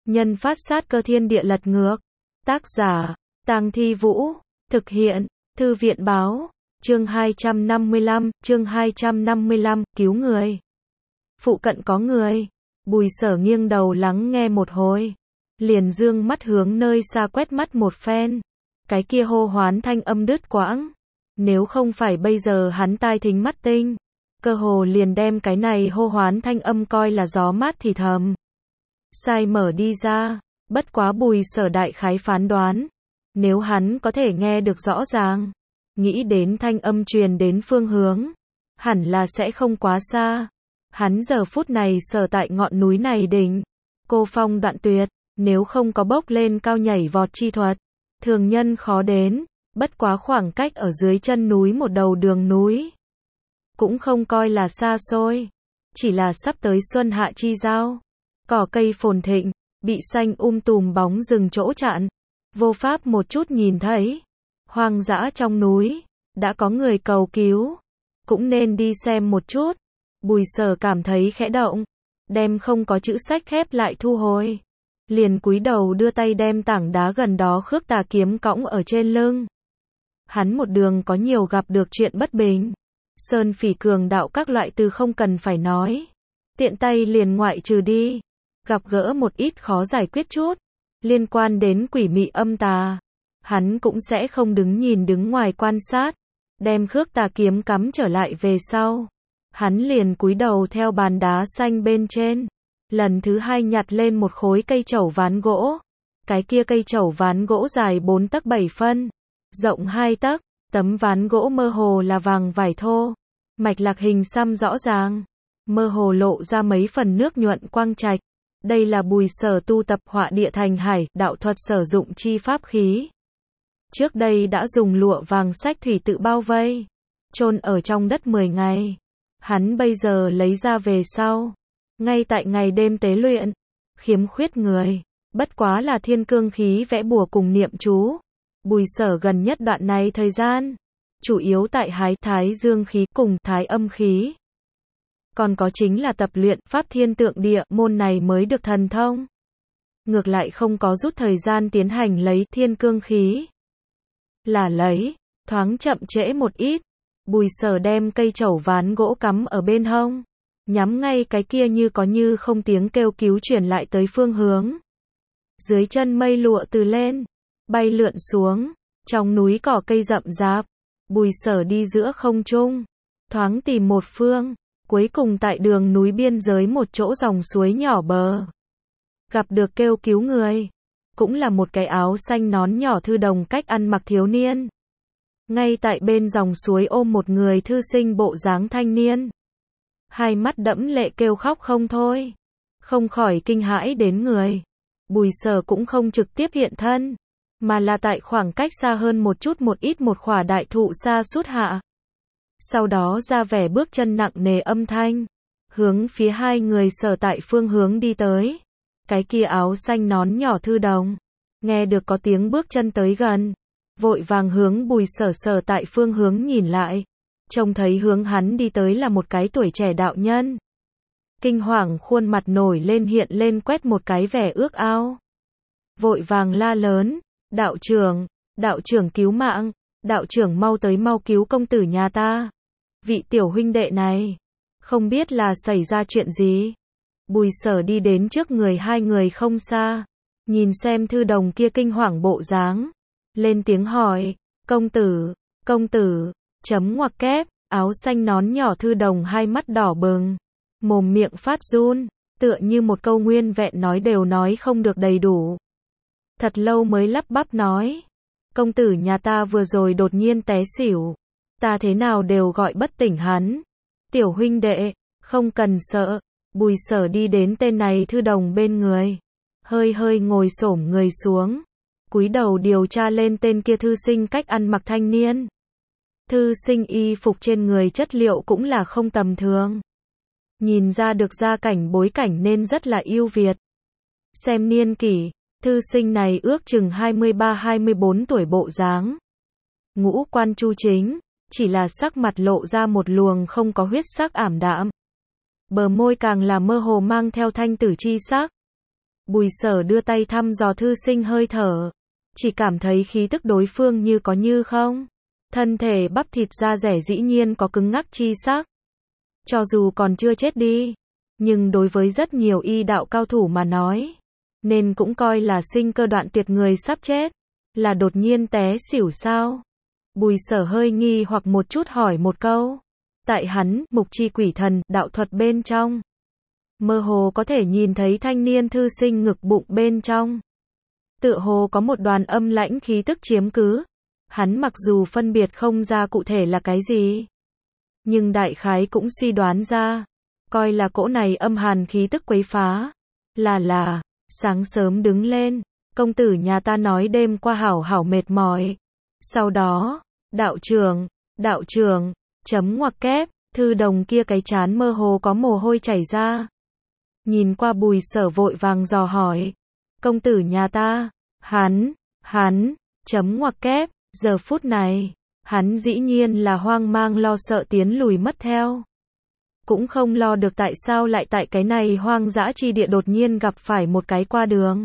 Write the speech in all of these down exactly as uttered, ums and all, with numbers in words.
Nhân phát sát cơ thiên địa lật ngược. Tác giả, Tang Thi Vũ. Thực hiện, Thư viện báo. Chương hai trăm năm mươi lăm, chương hai trăm năm mươi lăm, cứu người. Phụ cận có người. Bùi Sở nghiêng đầu lắng nghe một hồi. Liền dương mắt hướng nơi xa quét mắt một phen. Cái kia hô hoán thanh âm đứt quãng. Nếu không phải bây giờ hắn tai thính mắt tinh, cơ hồ liền đem cái này hô hoán thanh âm coi là gió mát thì thầm. Sai mở đi ra, bất quá Bùi Sở đại khái phán đoán. Nếu hắn có thể nghe được rõ ràng, nghĩ đến thanh âm truyền đến phương hướng, hẳn là sẽ không quá xa. Hắn giờ phút này sở tại ngọn núi này đỉnh, cô phong đoạn tuyệt, nếu không có bốc lên cao nhảy vọt chi thuật, thường nhân khó đến, bất quá khoảng cách ở dưới chân núi một đầu đường núi. Cũng không coi là xa xôi, chỉ là sắp tới xuân hạ chi giao, cỏ cây phồn thịnh, bị xanh um tùm bóng rừng chỗ chặn, vô pháp một chút nhìn thấy. Hoang dã trong núi, đã có người cầu cứu, cũng nên đi xem một chút. Bùi Sở cảm thấy khẽ động, đem không có chữ sách khép lại thu hồi. Liền cúi đầu đưa tay đem tảng đá gần đó khước tà kiếm cõng ở trên lưng. Hắn một đường có nhiều gặp được chuyện bất bình. Sơn phỉ cường đạo các loại từ không cần phải nói. Tiện tay liền ngoại trừ đi. Gặp gỡ một ít khó giải quyết chút. Liên quan đến quỷ mị âm tà. Hắn cũng sẽ không đứng nhìn đứng ngoài quan sát. Đem khước tà kiếm cắm trở lại về sau. Hắn liền cúi đầu theo bàn đá xanh bên trên. Lần thứ hai nhặt lên một khối cây chẩu ván gỗ. Cái kia cây chẩu ván gỗ dài bốn tấc bảy phân. Rộng hai tấc. Tấm ván gỗ mơ hồ là vàng vải thô. Mạch lạc hình xăm rõ ràng. Mơ hồ lộ ra mấy phần nước nhuận quang trạch. Đây là Bùi Sở tu tập họa địa thành hải, đạo thuật sử dụng chi pháp khí. Trước đây đã dùng lụa vàng sách thủy tự bao vây. Chôn ở trong đất mười ngày. Hắn bây giờ lấy ra về sau. Ngay tại ngày đêm tế luyện. Khiếm khuyết người. Bất quá là thiên cương khí vẽ bùa cùng niệm chú. Bùi Sở gần nhất đoạn này thời gian. Chủ yếu tại hái thái dương khí cùng thái âm khí. Còn có chính là tập luyện pháp thiên tượng địa môn này mới được thần thông. Ngược lại không có rút thời gian tiến hành lấy thiên cương khí. Là lấy, thoáng chậm trễ một ít. Bùi Sở đem cây chẩu ván gỗ cắm ở bên hông. Nhắm ngay cái kia như có như không tiếng kêu cứu chuyển lại tới phương hướng. Dưới chân mây lụa từ lên, bay lượn xuống. Trong núi cỏ cây rậm rạp. Bùi Sở đi giữa không trung. Thoáng tìm một phương. Cuối cùng tại đường núi biên giới một chỗ dòng suối nhỏ bờ. Gặp được kêu cứu người. Cũng là một cái áo xanh nón nhỏ thư đồng cách ăn mặc thiếu niên. Ngay tại bên dòng suối ôm một người thư sinh bộ dáng thanh niên. Hai mắt đẫm lệ kêu khóc không thôi. Không khỏi kinh hãi đến người. Bùi Sở cũng không trực tiếp hiện thân. Mà là tại khoảng cách xa hơn một chút một ít một khỏa đại thụ xa sút hạ. Sau đó ra vẻ bước chân nặng nề âm thanh. Hướng phía hai người sở tại phương hướng đi tới. Cái kia áo xanh nón nhỏ thư đồng. Nghe được có tiếng bước chân tới gần. Vội vàng hướng Bùi Sở sở tại phương hướng nhìn lại. Trông thấy hướng hắn đi tới là một cái tuổi trẻ đạo nhân. Kinh hoàng khuôn mặt nổi lên hiện lên quét một cái vẻ ước ao. Vội vàng la lớn. Đạo trưởng, đạo trưởng cứu mạng. Đạo trưởng mau tới mau cứu công tử nhà ta. Vị tiểu huynh đệ này. Không biết là xảy ra chuyện gì. Bùi Sở đi đến trước người hai người không xa. Nhìn xem thư đồng kia kinh hoàng bộ dáng. Lên tiếng hỏi. Công tử, công tử. Chấm ngoặc kép. Áo xanh nón nhỏ thư đồng hai mắt đỏ bừng. Mồm miệng phát run. Tựa như một câu nguyên vẹn nói đều nói không được đầy đủ. Thật lâu mới lắp bắp nói. Công tử nhà ta vừa rồi đột nhiên té xỉu. Ta thế nào đều gọi bất tỉnh hắn. Tiểu huynh đệ, không cần sợ. Bùi Sở đi đến tên này thư đồng bên người. Hơi hơi ngồi xổm người xuống. Cúi đầu điều tra lên tên kia thư sinh cách ăn mặc thanh niên. Thư sinh y phục trên người chất liệu cũng là không tầm thường. Nhìn ra được gia cảnh bối cảnh nên rất là ưu việt. Xem niên kỷ. Thư sinh này ước chừng hai mươi ba hai mươi bốn tuổi bộ dáng. Ngũ quan chu chính, chỉ là sắc mặt lộ ra một luồng không có huyết sắc ảm đạm. Bờ môi càng là mơ hồ mang theo thanh tử chi sắc. Bùi Sở đưa tay thăm dò thư sinh hơi thở. Chỉ cảm thấy khí tức đối phương như có như không. Thân thể bắp thịt da rẻ dĩ nhiên có cứng ngắc chi sắc. Cho dù còn chưa chết đi, nhưng đối với rất nhiều y đạo cao thủ mà nói, nên cũng coi là sinh cơ đoạn tuyệt, người sắp chết. Là đột nhiên té xỉu sao? Bùi Sở hơi nghi hoặc một chút hỏi một câu. Tại hắn, mục chi quỷ thần, đạo thuật bên trong. Mơ hồ có thể nhìn thấy thanh niên thư sinh ngực bụng bên trong. Tựa hồ có một đoàn âm lãnh khí tức chiếm cứ. Hắn mặc dù phân biệt không ra cụ thể là cái gì, nhưng đại khái cũng suy đoán ra. Coi là cỗ này âm hàn khí tức quấy phá. Là là, sáng sớm đứng lên. Công tử nhà ta nói đêm qua hảo hảo mệt mỏi. Sau đó, đạo trưởng, đạo trưởng, chấm ngoặc kép, thư đồng kia cái chán mơ hồ có mồ hôi chảy ra. Nhìn qua Bùi Sở vội vàng dò hỏi. Công tử nhà ta, hắn, hắn, chấm ngoặc kép, giờ phút này, hắn dĩ nhiên là hoang mang lo sợ tiến lùi mất theo. Cũng không lo được tại sao lại tại cái này hoang dã chi địa đột nhiên gặp phải một cái qua đường.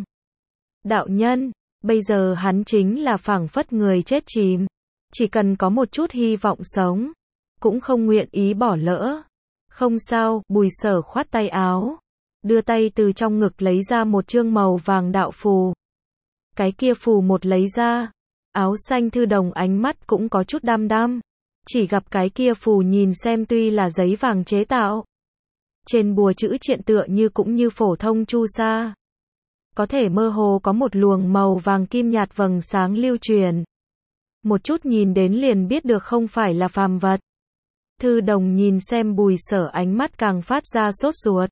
Đạo nhân, bây giờ hắn chính là phảng phất người chết chìm. Chỉ cần có một chút hy vọng sống, cũng không nguyện ý bỏ lỡ. Không sao, Bùi Sở khoát tay áo. Đưa tay từ trong ngực lấy ra một chương màu vàng đạo phù. Cái kia phù một lấy ra. Áo xanh thư đồng ánh mắt cũng có chút đăm đăm. Chỉ gặp cái kia phù nhìn xem tuy là giấy vàng chế tạo. Trên bùa chữ triện tựa như cũng như phổ thông chu sa. Có thể mơ hồ có một luồng màu vàng kim nhạt vầng sáng lưu truyền. Một chút nhìn đến liền biết được không phải là phàm vật. Thư đồng nhìn xem Bùi Sở ánh mắt càng phát ra sốt ruột.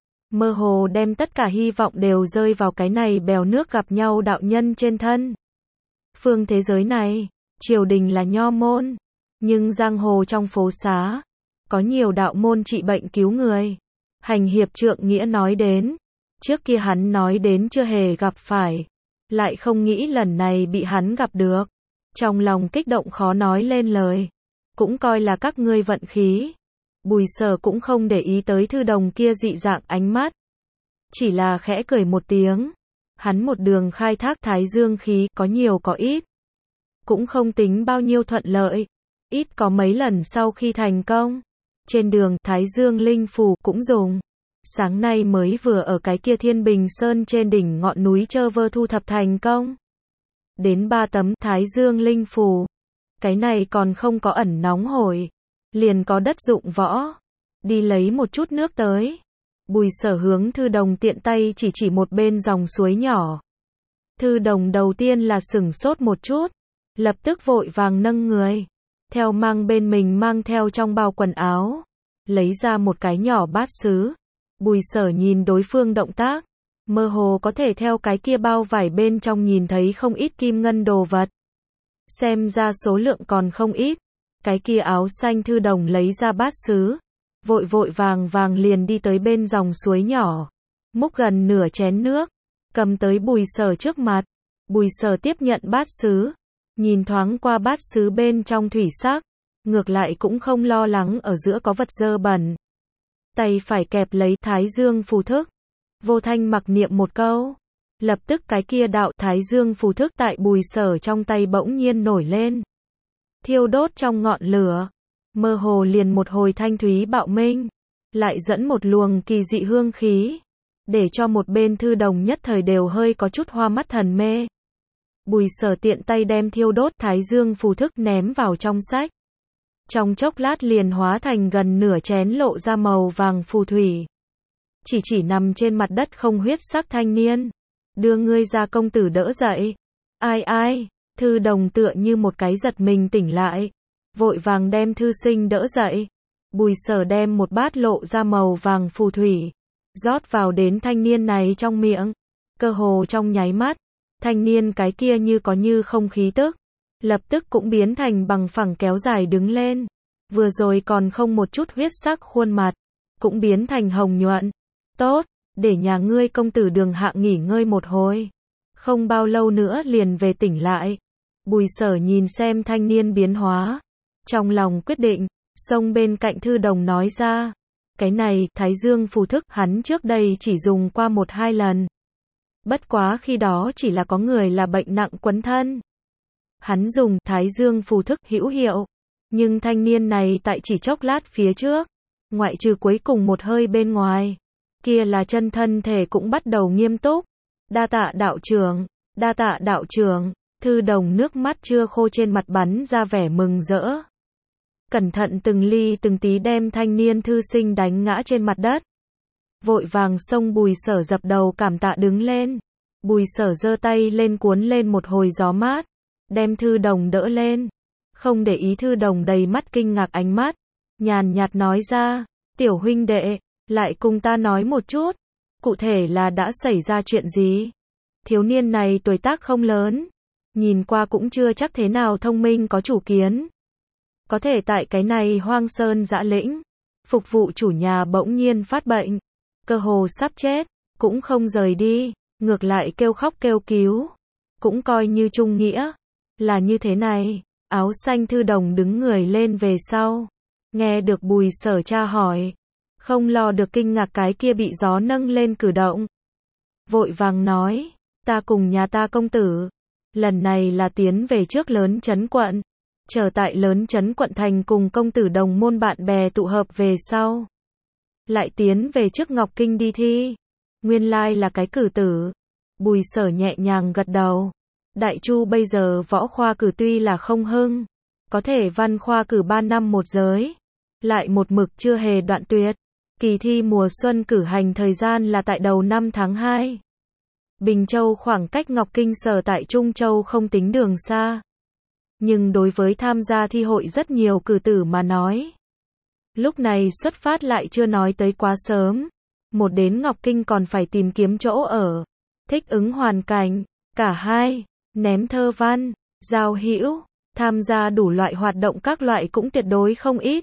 Mơ hồ đem tất cả hy vọng đều rơi vào cái này bèo nước gặp nhau đạo nhân trên thân. Phương thế giới này, triều đình là nho môn, nhưng giang hồ trong phố xá, có nhiều đạo môn trị bệnh cứu người. Hành hiệp trượng nghĩa nói đến, trước kia hắn nói đến chưa hề gặp phải, lại không nghĩ lần này bị hắn gặp được. Trong lòng kích động khó nói lên lời, cũng coi là các ngươi vận khí. Bùi Sở cũng không để ý tới thư đồng kia dị dạng ánh mắt, chỉ là khẽ cười một tiếng. Hắn một đường khai thác thái dương khí, có nhiều có ít, cũng không tính bao nhiêu thuận lợi, ít có mấy lần sau khi thành công. Trên đường, thái dương linh phù cũng dùng. Sáng nay mới vừa ở cái kia Thiên Bình Sơn trên đỉnh ngọn núi Chơ Vơ thu thập thành công. Đến ba tấm thái dương linh phù. Cái này còn không có ẩn nóng hổi, liền có đất dụng võ. Đi lấy một chút nước tới. Bùi Sở hướng thư đồng tiện tay chỉ chỉ một bên dòng suối nhỏ. Thư đồng đầu tiên là sửng sốt một chút, lập tức vội vàng nâng người, theo mang bên mình mang theo trong bao quần áo, lấy ra một cái nhỏ bát sứ. Bùi Sở nhìn đối phương động tác, mơ hồ có thể theo cái kia bao vải bên trong nhìn thấy không ít kim ngân đồ vật. Xem ra số lượng còn không ít. Cái kia áo xanh thư đồng lấy ra bát sứ, vội vội vàng vàng liền đi tới bên dòng suối nhỏ, múc gần nửa chén nước, cầm tới Bùi Sở trước mặt. Bùi Sở tiếp nhận bát sứ, nhìn thoáng qua bát sứ bên trong thủy sắc, ngược lại cũng không lo lắng ở giữa có vật dơ bẩn. Tay phải kẹp lấy thái dương phù thức, vô thanh mặc niệm một câu, lập tức cái kia đạo thái dương phù thức tại Bùi Sở trong tay bỗng nhiên nổi lên, thiêu đốt trong ngọn lửa, mơ hồ liền một hồi thanh thúy bạo minh, lại dẫn một luồng kỳ dị hương khí, để cho một bên thư đồng nhất thời đều hơi có chút hoa mắt thần mê. Bùi Sở tiện tay đem thiêu đốt thái dương phù thức ném vào trong sách. Trong chốc lát liền hóa thành gần nửa chén lộ ra màu vàng phù thủy. Chỉ chỉ nằm trên mặt đất không huyết sắc thanh niên. Đưa ngươi ra, công tử đỡ dậy. Ai ai, thư đồng tựa như một cái giật mình tỉnh lại, vội vàng đem thư sinh đỡ dậy. Bùi Sở đem một bát lộ ra màu vàng phù thủy, rót vào đến thanh niên này trong miệng. Cơ hồ trong nháy mắt, thanh niên cái kia như có như không khí tức, lập tức cũng biến thành bằng phẳng kéo dài đứng lên. Vừa rồi còn không một chút huyết sắc khuôn mặt, cũng biến thành hồng nhuận. Tốt, để nhà ngươi công tử Đường Hạng nghỉ ngơi một hồi. Không bao lâu nữa liền về tỉnh lại. Bùi Sở nhìn xem thanh niên biến hóa, trong lòng quyết định, xông bên cạnh thư đồng nói ra. Cái này, thái dương phù thức, hắn trước đây chỉ dùng qua một hai lần. Bất quá khi đó chỉ là có người là bệnh nặng quấn thân. Hắn dùng Thái Dương phù thức hữu hiệu. Nhưng thanh niên này tại chỉ chốc lát phía trước, ngoại trừ cuối cùng một hơi bên ngoài, kia là chân thân thể cũng bắt đầu nghiêm túc. Đa tạ đạo trưởng, đa tạ đạo trưởng, Thư Đồng nước mắt chưa khô trên mặt bắn ra vẻ mừng rỡ. Cẩn thận từng ly từng tí đem thanh niên thư sinh đánh ngã trên mặt đất. Vội vàng xông Bùi Sở dập đầu cảm tạ đứng lên. Bùi Sở giơ tay lên cuốn lên một hồi gió mát, đem Thư Đồng đỡ lên. Không để ý Thư Đồng đầy mắt kinh ngạc ánh mắt, nhàn nhạt nói ra, tiểu huynh đệ, lại cùng ta nói một chút, cụ thể là đã xảy ra chuyện gì? Thiếu niên này tuổi tác không lớn, nhìn qua cũng chưa chắc thế nào thông minh có chủ kiến. Có thể tại cái này hoang sơn dã lĩnh, phục vụ chủ nhà bỗng nhiên phát bệnh, cơ hồ sắp chết, cũng không rời đi, ngược lại kêu khóc kêu cứu, cũng coi như trung nghĩa, là như thế này. Áo xanh Thư Đồng đứng người lên về sau, nghe được Bùi Sở tra hỏi, không lo được kinh ngạc cái kia bị gió nâng lên cử động. Vội vàng nói, ta cùng nhà ta công tử, lần này là tiến về trước lớn trấn quận, chờ tại lớn trấn quận thành cùng công tử đồng môn bạn bè tụ hợp về sau. Lại tiến về trước Ngọc Kinh đi thi, nguyên lai là cái cử tử. Bùi Sở nhẹ nhàng gật đầu. Đại Chu bây giờ võ khoa cử tuy là không hưng, có thể văn khoa cử ba năm một giới, lại một mực chưa hề đoạn tuyệt. Kỳ thi mùa xuân cử hành thời gian là tại đầu năm tháng hai. Bình Châu khoảng cách Ngọc Kinh sở tại Trung Châu không tính đường xa. Nhưng đối với tham gia thi hội rất nhiều cử tử mà nói, lúc này xuất phát lại chưa nói tới quá sớm. Một đến Ngọc Kinh còn phải tìm kiếm chỗ ở, thích ứng hoàn cảnh, cả hai, ném thơ văn, giao hữu, tham gia đủ loại hoạt động các loại cũng tuyệt đối không ít.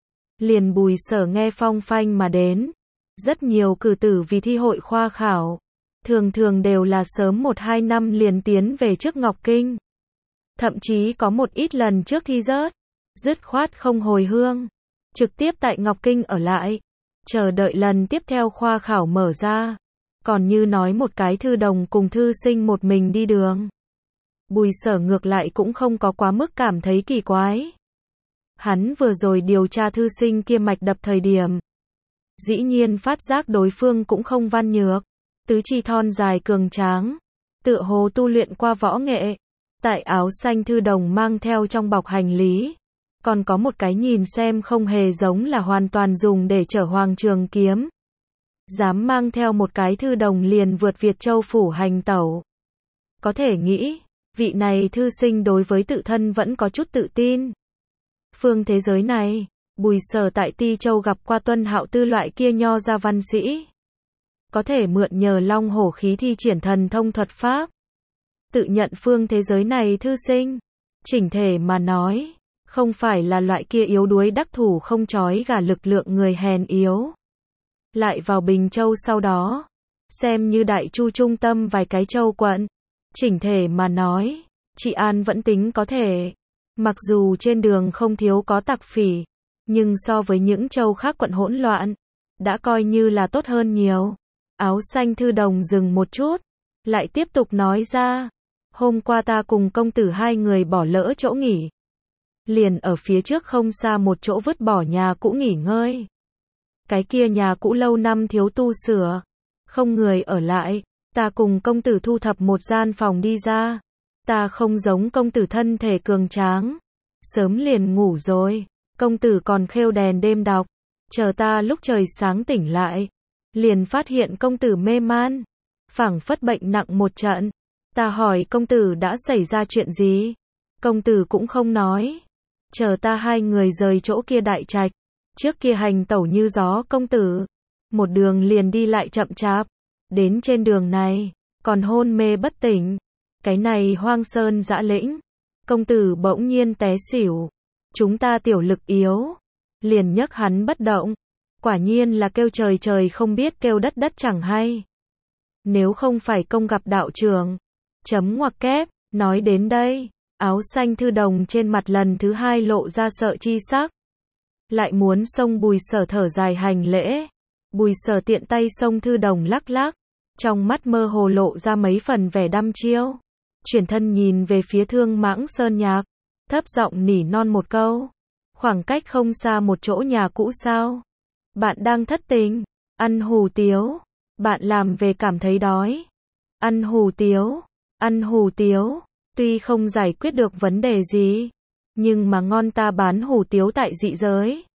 Liền Bùi Sở nghe phong phanh mà đến. Rất nhiều cử tử vì thi hội khoa khảo, thường thường đều là sớm một hai năm liền tiến về trước Ngọc Kinh. Thậm chí có một ít lần trước thi rớt, dứt khoát không hồi hương, trực tiếp tại Ngọc Kinh ở lại, chờ đợi lần tiếp theo khoa khảo mở ra. Còn như nói một cái Thư Đồng cùng thư sinh một mình đi đường, Bùi Sở ngược lại cũng không có quá mức cảm thấy kỳ quái. Hắn vừa rồi điều tra thư sinh kia mạch đập thời điểm, dĩ nhiên phát giác đối phương cũng không văn nhược, tứ chi thon dài cường tráng, tựa hồ tu luyện qua võ nghệ. Tại áo xanh Thư Đồng mang theo trong bọc hành lý, còn có một cái nhìn xem không hề giống là hoàn toàn dùng để chở hoàng trường kiếm. Dám mang theo một cái Thư Đồng liền vượt Việt Châu phủ hành tẩu. Có thể nghĩ, vị này thư sinh đối với tự thân vẫn có chút tự tin. Phương thế giới này, Bùi Sở tại Ti Châu gặp qua Tuân Hạo Tư loại kia nho gia văn sĩ, có thể mượn nhờ long hổ khí thi triển thần thông thuật pháp. Tự nhận phương thế giới này thư sinh, chỉnh thể mà nói, không phải là loại kia yếu đuối đắc thủ không chói gà lực lượng người hèn yếu. Lại vào Bình Châu sau đó, xem như Đại Chu trung tâm vài cái châu quận, chỉnh thể mà nói, trị an vẫn tính có thể. Mặc dù trên đường không thiếu có tặc phỉ, nhưng so với những châu khác quận hỗn loạn, đã coi như là tốt hơn nhiều. Áo xanh Thư Đồng dừng một chút, lại tiếp tục nói ra, hôm qua ta cùng công tử hai người bỏ lỡ chỗ nghỉ, liền ở phía trước không xa một chỗ vứt bỏ nhà cũ nghỉ ngơi. Cái kia nhà cũ lâu năm thiếu tu sửa, không người ở lại, ta cùng công tử thu thập một gian phòng đi ra. Ta không giống công tử thân thể cường tráng, sớm liền ngủ rồi, công tử còn khêu đèn đêm đọc, chờ ta lúc trời sáng tỉnh lại, liền phát hiện công tử mê man, phảng phất bệnh nặng một trận. Ta hỏi công tử đã xảy ra chuyện gì, công tử cũng không nói. Chờ ta hai người rời chỗ kia đại trạch, trước kia hành tẩu như gió công tử, một đường liền đi lại chậm chạp, đến trên đường này, còn hôn mê bất tỉnh. Cái này hoang sơn dã lĩnh, công tử bỗng nhiên té xỉu, chúng ta tiểu lực yếu, liền nhấc hắn bất động, quả nhiên là kêu trời trời không biết kêu đất đất chẳng hay. Nếu không phải công gặp đạo trưởng, chấm ngoặc kép, nói đến đây, áo xanh Thư Đồng trên mặt lần thứ hai lộ ra sợ chi sắc. Lại muốn xông Bùi Sở thở dài hành lễ, Bùi Sở tiện tay xông Thư Đồng lắc lắc, Trong mắt mơ hồ lộ ra mấy phần vẻ đăm chiêu. Chuyển thân nhìn về phía Thương Mãng Sơn Nhạc, thấp giọng nỉ non một câu. Khoảng cách không xa một chỗ nhà cũ sao? Bạn đang thất tình, ăn hủ tiếu, bạn làm về cảm thấy đói. Ăn hủ tiếu, ăn hủ tiếu, tuy không giải quyết được vấn đề gì, nhưng mà ngon ta bán hủ tiếu tại dị giới.